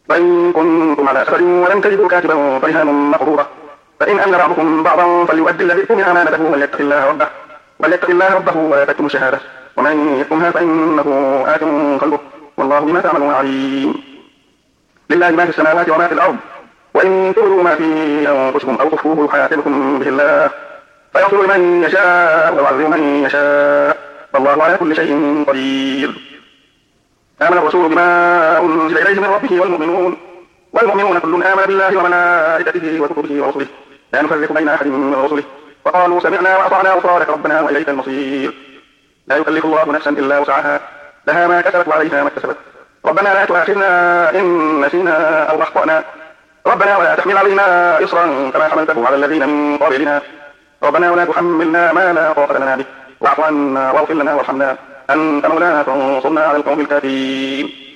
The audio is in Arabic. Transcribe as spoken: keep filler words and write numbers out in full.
وإن كنتم على سفر ولم تجدوا كاتبا فرهان مقبوضة، فإن أمن بعضكم بعضا فليؤدي الذي اؤتمن أمانته وليتق الله ربه وليتق الله ربه ولا تكتموا الشهادة، ومن يكتمها فإنه آثم قلبه، والله بما تعملون عليم. لله ما في السماوات وما في الأرض، وإن تبدوا ما في أنفسكم أو تخفوه يحاسبكم به الله فيغفر لمن يشاء ويعذب من يشاء، والله على كل شيء قدير. آمن الرسول بما أنزل إليه من ربه والمؤمنون والمؤمنون كل آمن بالله وملائكته وكتبه ورسله لا نفرق بين أحد من رسله وقالوا سمعنا وأطعنا غفرانك ربنا وإليك المصير. لا يكلف الله نفسا إلا وسعها، لها ما كسبت وعليها ما اكتسبت، ربنا لا تؤاخذنا إن نسينا أو أخطأنا، ربنا ولا تحمل علينا إصرا كما حملته على الذين من قبلنا، ربنا ولا تحملنا ما لا طاقة لنا به واعف عنا واغفر لنا وارحمنا أنت مولانا فانصرنا على القوم الكافرين.